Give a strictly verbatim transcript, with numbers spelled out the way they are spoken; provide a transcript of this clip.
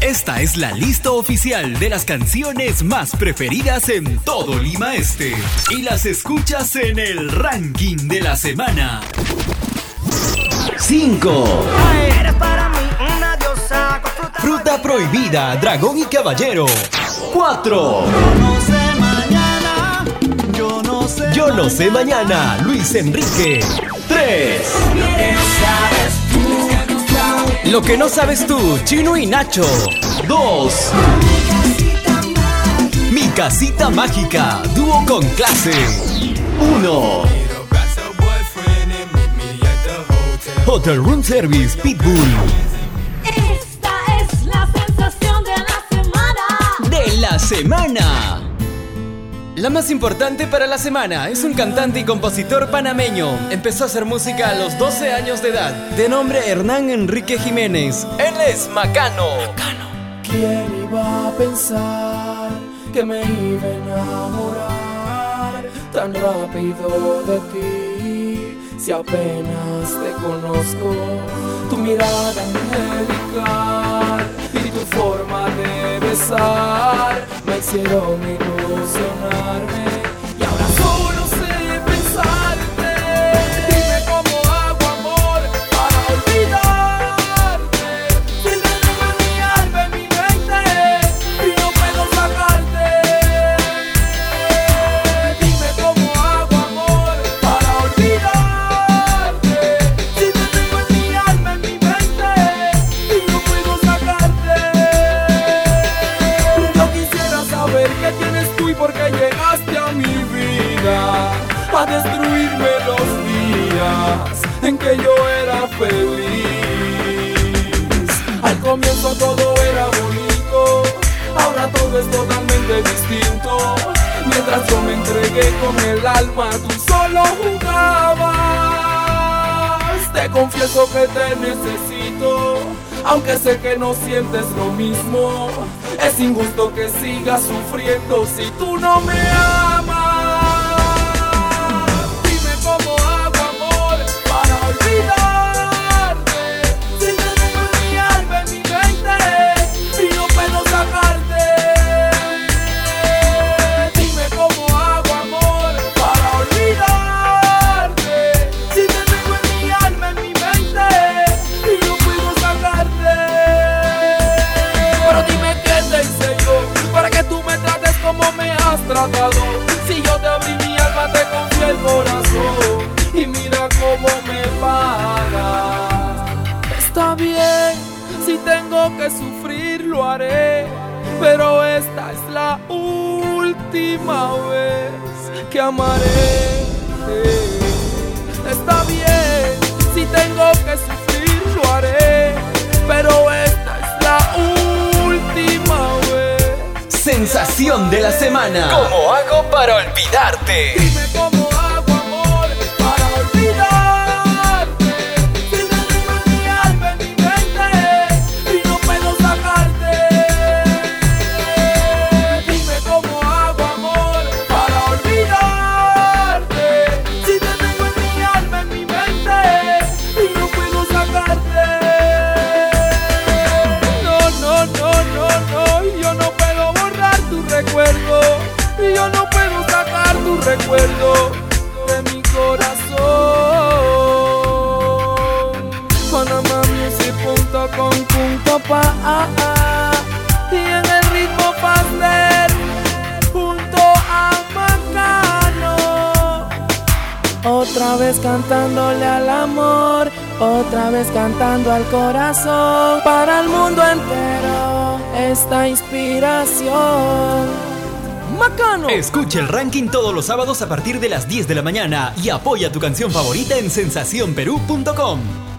Esta es la lista oficial de las canciones más preferidas en todo Lima Este. Y las escuchas en el ranking de la semana. cinco. Eres para mí una diosa con fruta, Fruta prohibida, Dragón y Caballero. cuatro. Yo no sé mañana, yo no sé. Yo no sé mañana, Luis Enrique. tres. Lo que no sabes tú, Chino y Nacho. dos. Mi casita mágica, dúo con clase. uno. Hotel Room Service, Pitbull. Esta es la sensación de la semana. De la semana. La más importante para la semana es un cantante y compositor panameño. Empezó a hacer música a los doce años de edad. De nombre Hernán Enrique Jiménez. Él es Macano. ¿Quién iba a pensar que me iba a enamorar tan rápido de ti? Si apenas te conozco, tu mirada angelical y tu forma de besar me hicieron ilusionarme. Y ahora solo sé pensarte. Dime cómo hago amor para olvidarte. Si te tengo en mi alma, en mi mente, y no puedo sacarte. Dime cómo hago amor para olvidarte. Si te tengo en mi alma, en mi mente, y no puedo sacarte. Yo quisiera saber qué tienes tú y por qué llegaste a mi vida a destruirme los días en que yo era feliz. Al comienzo todo era bonito, ahora todo es totalmente distinto. Mientras yo me entregué con el alma, tú solo jugabas. Te confieso que te necesito, aunque sé que no sientes lo mismo. Es injusto que sigas sufriendo si tú no me amas. Dime cómo hago amor para olvidarte. Si te tengo en mi alma, en mi mente, y no puedo sacarte. Dime cómo hago amor para olvidarte. Si te tengo en mi alma, en mi mente, y no puedo sacarte. Pero dime qué te hice yo para que tú me trates como me has tratado. Si yo te abrí mi alma, te confié el corazón, y mira cómo me pagas. Está bien, si tengo que sufrir lo haré, pero esta es la última vez que amaré. Está bien, si tengo que sufrir lo haré, pero esta es la última vez. Sensación de la semana. ¿Cómo hago para olvidarte? Dime cómo hago amor para olvidarte. Si te tengo en mi alma, en mi mente, y no puedo sacarte. Dime cómo hago amor para olvidarte. Si te tengo en mi alma, en mi mente, y no puedo sacarte. No, no, no, no, no, yo no puedo borrar tu recuerdo. Y yo no puedo sacar tu recuerdo de mi corazón. Panamamusic punto com punto pa y en el ritmo Pastel junto a Macano. Otra vez cantándole al amor, otra vez cantando al corazón. Para el mundo entero esta inspiración. Macano. Escucha el ranking todos los sábados a partir de las diez de la mañana y apoya tu canción favorita en sensación perú punto com.